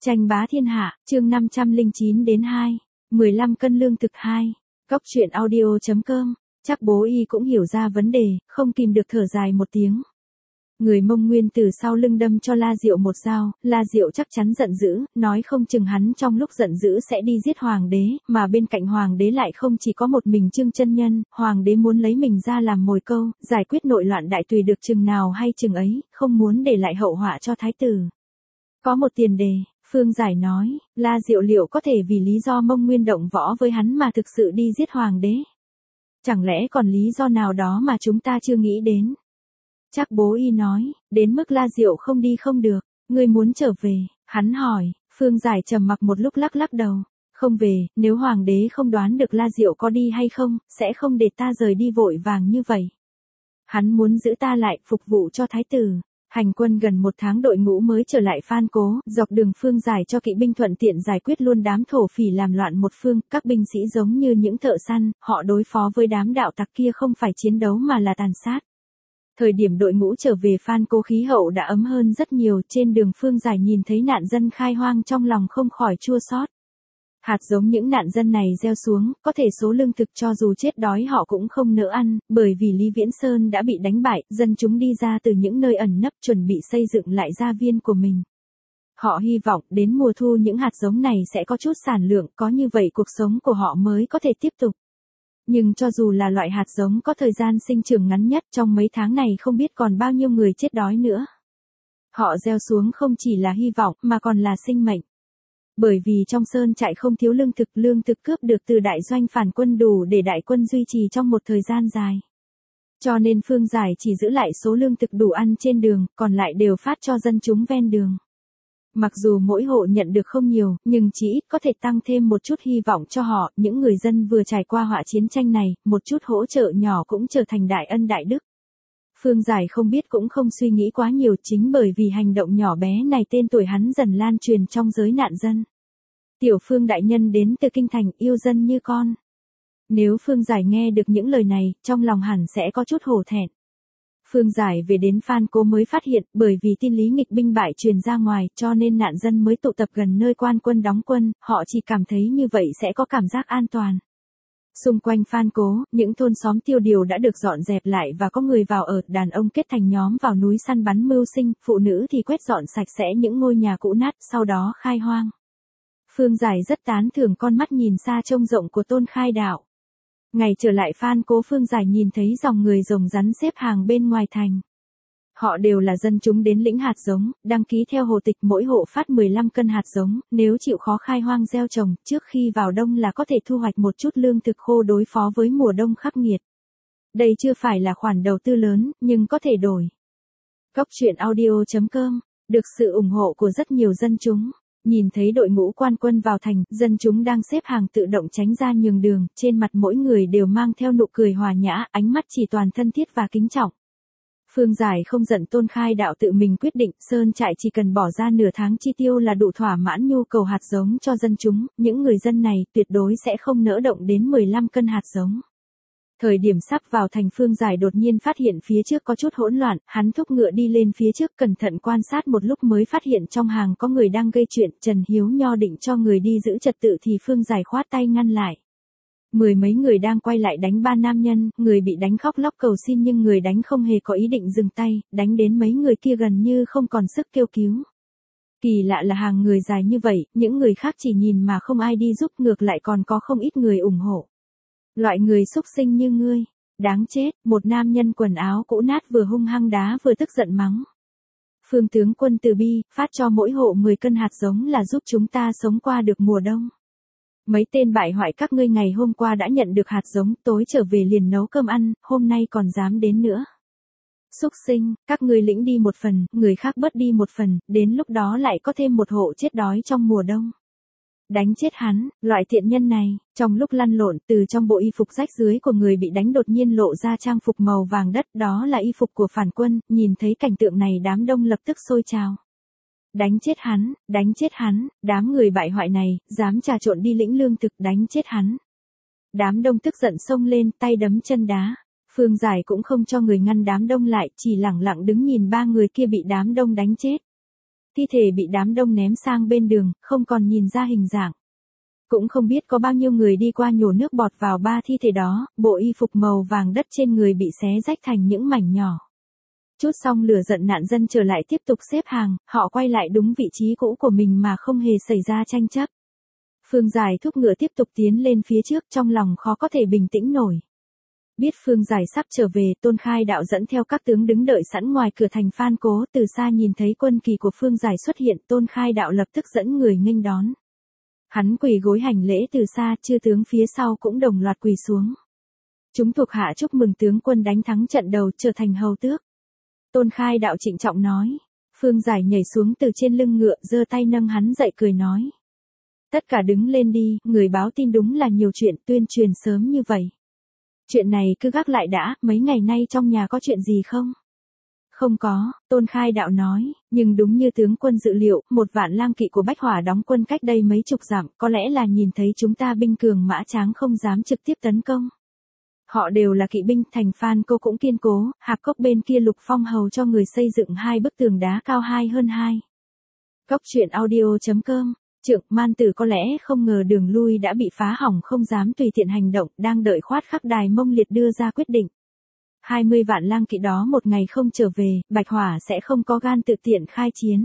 Tranh bá thiên hạ, chương 509 đến 2, 15 cân lương thực 2. Cóc truyện audio.com. Chắc bố y cũng hiểu ra vấn đề, không kìm được thở dài một tiếng. Người Mông Nguyên từ sau lưng đâm cho La Diệu một dao, La Diệu chắc chắn giận dữ, nói không chừng hắn trong lúc giận dữ sẽ đi giết hoàng đế, mà bên cạnh hoàng đế lại không chỉ có một mình Trương Chân Nhân, hoàng đế muốn lấy mình ra làm mồi câu, giải quyết nội loạn đại tùy được chừng nào hay chừng ấy, không muốn để lại hậu họa cho thái tử. Có một tiền đề, Phương Giải nói, La Diệu liệu có thể vì lý do Mông Nguyên động võ với hắn mà thực sự đi giết hoàng đế? Chẳng lẽ còn lý do nào đó mà chúng ta chưa nghĩ đến? Chắc bố y nói, đến mức La Diệu không đi không được, ngươi muốn trở về, hắn hỏi. Phương Giải trầm mặc một lúc lắc lắc đầu, không về, nếu hoàng đế không đoán được La Diệu có đi hay không, sẽ không để ta rời đi vội vàng như vậy. Hắn muốn giữ ta lại, phục vụ cho thái tử. Hành quân gần một tháng đội ngũ mới trở lại Phan Cố, dọc đường Phương Giải cho kỵ binh thuận tiện giải quyết luôn đám thổ phỉ làm loạn một phương, các binh sĩ giống như những thợ săn, họ đối phó với đám đạo tặc kia không phải chiến đấu mà là tàn sát. Thời điểm đội ngũ trở về Phan Cố khí hậu đã ấm hơn rất nhiều, trên đường Phương Giải nhìn thấy nạn dân khai hoang trong lòng không khỏi chua xót. Hạt giống những nạn dân này gieo xuống, có thể số lương thực cho dù chết đói họ cũng không nỡ ăn, bởi vì Lý Viễn Sơn đã bị đánh bại, dân chúng đi ra từ những nơi ẩn nấp chuẩn bị xây dựng lại gia viên của mình. Họ hy vọng đến mùa thu những hạt giống này sẽ có chút sản lượng, có như vậy cuộc sống của họ mới có thể tiếp tục. Nhưng cho dù là loại hạt giống có thời gian sinh trưởng ngắn nhất, trong mấy tháng này không biết còn bao nhiêu người chết đói nữa. Họ gieo xuống không chỉ là hy vọng mà còn là sinh mệnh. Bởi vì trong sơn trại không thiếu lương thực cướp được từ đại doanh phản quân đủ để đại quân duy trì trong một thời gian dài. Cho nên Phương Giải chỉ giữ lại số lương thực đủ ăn trên đường, còn lại đều phát cho dân chúng ven đường. Mặc dù mỗi hộ nhận được không nhiều, nhưng chỉ ít có thể tăng thêm một chút hy vọng cho họ, những người dân vừa trải qua họa chiến tranh này, một chút hỗ trợ nhỏ cũng trở thành đại ân đại đức. Phương Giải không biết cũng không suy nghĩ quá nhiều, chính bởi vì hành động nhỏ bé này tên tuổi hắn dần lan truyền trong giới nạn dân. Tiểu Phương đại nhân đến từ kinh thành, yêu dân như con. Nếu Phương Giải nghe được những lời này, trong lòng hẳn sẽ có chút hổ thẹn. Phương Giải về đến Phan Cố mới phát hiện, bởi vì tin Lý nghịch binh bại truyền ra ngoài, cho nên nạn dân mới tụ tập gần nơi quan quân đóng quân, họ chỉ cảm thấy như vậy sẽ có cảm giác an toàn. Xung quanh Phan Cố, những thôn xóm tiêu điều đã được dọn dẹp lại và có người vào ở, đàn ông kết thành nhóm vào núi săn bắn mưu sinh, phụ nữ thì quét dọn sạch sẽ những ngôi nhà cũ nát, sau đó khai hoang. Phương Giải rất tán thưởng con mắt nhìn xa trông rộng của Tôn Khai Đạo. Ngày trở lại Phan Cố, Phương Giải nhìn thấy dòng người rồng rắn xếp hàng bên ngoài thành. Họ đều là dân chúng đến lĩnh hạt giống, đăng ký theo hồ tịch, mỗi hộ phát 15 cân hạt giống, nếu chịu khó khai hoang gieo trồng, trước khi vào đông là có thể thu hoạch một chút lương thực khô đối phó với mùa đông khắc nghiệt. Đây chưa phải là khoản đầu tư lớn, nhưng có thể đổi. Cóc truyện audio.com, được sự ủng hộ của rất nhiều dân chúng. Nhìn thấy đội ngũ quan quân vào thành, dân chúng đang xếp hàng tự động tránh ra nhường đường, trên mặt mỗi người đều mang theo nụ cười hòa nhã, ánh mắt chỉ toàn thân thiết và kính trọng. Phương Giải không giận Tôn Khai Đạo tự mình quyết định, sơn trại chỉ cần bỏ ra nửa tháng chi tiêu là đủ thỏa mãn nhu cầu hạt giống cho dân chúng, những người dân này tuyệt đối sẽ không nỡ động đến 15 cân hạt giống. Thời điểm sắp vào thành, Phương Giải đột nhiên phát hiện phía trước có chút hỗn loạn, hắn thúc ngựa đi lên phía trước cẩn thận quan sát một lúc mới phát hiện trong hàng có người đang gây chuyện, Trần Hiếu Nho định cho người đi giữ trật tự thì Phương Giải khoát tay ngăn lại. Mười mấy người đang quay lại đánh ba nam nhân, người bị đánh khóc lóc cầu xin nhưng người đánh không hề có ý định dừng tay, đánh đến mấy người kia gần như không còn sức kêu cứu. Kỳ lạ là hàng người dài như vậy, những người khác chỉ nhìn mà không ai đi giúp, ngược lại còn có không ít người ủng hộ. Loại người xúc sinh như ngươi, đáng chết, một nam nhân quần áo cũ nát vừa hung hăng đá vừa tức giận mắng. Phương tướng quân từ bi, phát cho mỗi hộ 10 cân hạt giống là giúp chúng ta sống qua được mùa đông. Mấy tên bại hoại các ngươi ngày hôm qua đã nhận được hạt giống, tối trở về liền nấu cơm ăn, hôm nay còn dám đến nữa. Xúc sinh, các ngươi lĩnh đi một phần, người khác bớt đi một phần, đến lúc đó lại có thêm một hộ chết đói trong mùa đông. Đánh chết hắn, loại tiện nhân này. Trong lúc lăn lộn, từ trong bộ y phục rách rưới của người bị đánh đột nhiên lộ ra trang phục màu vàng đất, đó là y phục của phản quân, nhìn thấy cảnh tượng này đám đông lập tức sôi trào. Đánh chết hắn, đám người bại hoại này, dám trà trộn đi lĩnh lương thực, đánh chết hắn. Đám đông tức giận xông lên, tay đấm chân đá. Phương Giải cũng không cho người ngăn đám đông lại, chỉ lẳng lặng đứng nhìn ba người kia bị đám đông đánh chết. thi thể bị đám đông ném sang bên đường, không còn nhìn ra hình dạng. Cũng không biết có bao nhiêu người đi qua nhổ nước bọt vào ba thi thể đó, bộ y phục màu vàng đất trên người bị xé rách thành những mảnh nhỏ. Chút xong lửa giận nạn dân trở lại tiếp tục xếp hàng, họ quay lại đúng vị trí cũ của mình mà không hề xảy ra tranh chấp. Phương Giải thúc ngựa tiếp tục tiến lên phía trước, trong lòng khó có thể bình tĩnh nổi. Biết Phương Giải sắp trở về, Tôn Khai Đạo dẫn theo các tướng đứng đợi sẵn ngoài cửa thành Phan Cố, từ xa nhìn thấy quân kỳ của Phương Giải xuất hiện, Tôn Khai Đạo lập tức dẫn người nghênh đón. Hắn quỳ gối hành lễ từ xa, chư tướng phía sau cũng đồng loạt quỳ xuống. Chúng thuộc hạ chúc mừng tướng quân đánh thắng trận đầu, trở thành hầu tước. Tôn Khai Đạo trịnh trọng nói. Phương Giải nhảy xuống từ trên lưng ngựa, giơ tay nâng hắn dậy cười nói. Tất cả đứng lên đi, người báo tin đúng là nhiều chuyện, tuyên truyền sớm như vậy. Chuyện này cứ gác lại đã, mấy ngày nay trong nhà có chuyện gì không? Không có, Tôn Khai Đạo nói, nhưng đúng như tướng quân dự liệu, 1.000 lang kỵ của Bách Hỏa đóng quân cách đây mấy chục dặm, có lẽ là nhìn thấy chúng ta binh cường mã tráng không dám trực tiếp tấn công. Họ đều là kỵ binh, thành Phan Cô cũng kiên cố, Hạp Cốc bên kia Lục Phong hầu cho người xây dựng 2 bức tường đá cao 2 hơn 2. Cốc truyện audio.com. Trượng Man Tử có lẽ không ngờ đường lui đã bị phá hỏng, không dám tùy tiện hành động, đang đợi khoát khắc đài Mông Liệt đưa ra quyết định. 20 vạn lang kỵ đó một ngày không trở về, Bạch Hỏa sẽ không có gan tự tiện khai chiến.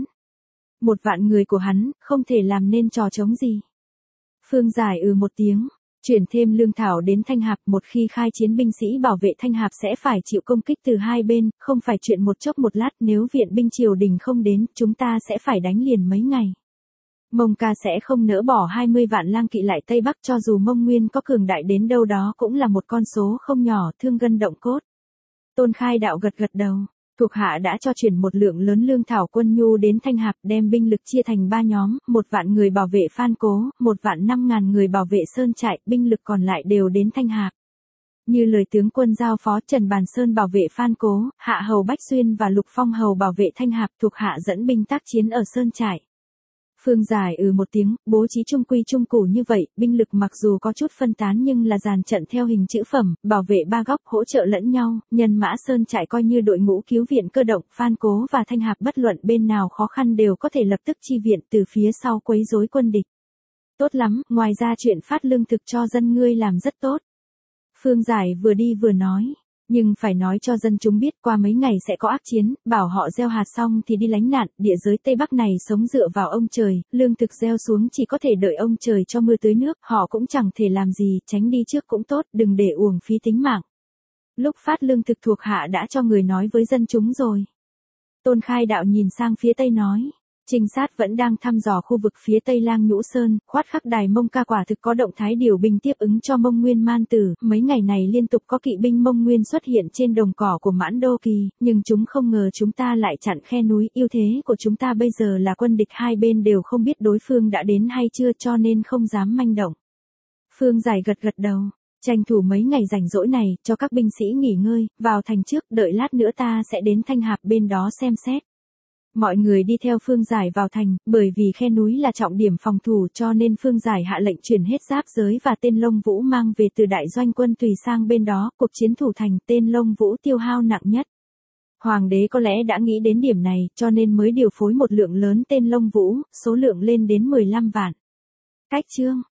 1 vạn người của hắn, không thể làm nên trò trống gì. Phương Giải một tiếng, chuyển thêm lương thảo đến Thanh Hạp, một khi khai chiến binh sĩ bảo vệ Thanh Hạp sẽ phải chịu công kích từ hai bên, không phải chuyện một chốc một lát, nếu viện binh triều đình không đến, chúng ta sẽ phải đánh liền mấy ngày. Mông ca sẽ không nỡ bỏ 20 vạn lang kỵ lại Tây Bắc, cho dù Mông Nguyên có cường đại đến đâu đó cũng là một con số không nhỏ, thương gân động cốt. Tôn Khai Đạo gật gật đầu, thuộc hạ đã cho chuyển một lượng lớn lương thảo quân nhu đến Thanh Hạp, đem binh lực chia thành 3 nhóm, 1 vạn người bảo vệ Phan Cố, 1.500.000 người bảo vệ Sơn Trại, binh lực còn lại đều đến Thanh Hạp. Như lời tướng quân giao phó, Trần Bàn Sơn bảo vệ Phan Cố, Hạ hầu Bách Xuyên và Lục Phong hầu bảo vệ Thanh Hạp, thuộc hạ dẫn binh tác chiến ở Sơn Trại. Phương Giải một tiếng, bố trí trung quy trung củ như vậy, binh lực mặc dù có chút phân tán nhưng là dàn trận theo hình chữ phẩm, bảo vệ 3 góc, hỗ trợ lẫn nhau, nhân mã Sơn Trại coi như đội ngũ cứu viện cơ động, Phan Cố và Thanh Hạp bất luận bên nào khó khăn đều có thể lập tức chi viện từ phía sau quấy rối quân địch. Tốt lắm, ngoài ra chuyện phát lương thực cho dân ngươi làm rất tốt. Phương Giải vừa đi vừa nói. Nhưng phải nói cho dân chúng biết, qua mấy ngày sẽ có ác chiến, bảo họ gieo hạt xong thì đi lánh nạn, địa giới Tây Bắc này sống dựa vào ông trời, lương thực gieo xuống chỉ có thể đợi ông trời cho mưa tưới nước, họ cũng chẳng thể làm gì, tránh đi trước cũng tốt, đừng để uổng phí tính mạng. Lúc phát lương thực thuộc hạ đã cho người nói với dân chúng rồi. Tôn Khai Đạo nhìn sang phía Tây nói. Trinh sát vẫn đang thăm dò khu vực phía Tây Lang Nhũ Sơn, khoát khắc đài Mông ca quả thực có động thái điều binh tiếp ứng cho Mông Nguyên Man Tử, mấy ngày này liên tục có kỵ binh Mông Nguyên xuất hiện trên đồng cỏ của Mãn Đô Kỳ, nhưng chúng không ngờ chúng ta lại chặn khe núi, ưu thế của chúng ta bây giờ là quân địch hai bên đều không biết đối phương đã đến hay chưa cho nên không dám manh động. Phương Giải gật gật đầu, tranh thủ mấy ngày rảnh rỗi này, cho các binh sĩ nghỉ ngơi, vào thành trước, đợi lát nữa ta sẽ đến Thanh Hạp bên đó xem xét. Mọi người đi theo Phương Giải vào thành, bởi vì khe núi là trọng điểm phòng thủ cho nên Phương Giải hạ lệnh chuyển hết giáp giới và tên Lông Vũ mang về từ đại doanh quân tùy sang bên đó, cuộc chiến thủ thành, tên Lông Vũ tiêu hao nặng nhất. Hoàng đế có lẽ đã nghĩ đến điểm này, cho nên mới điều phối một lượng lớn tên Lông Vũ, số lượng lên đến 15 vạn. Cách chương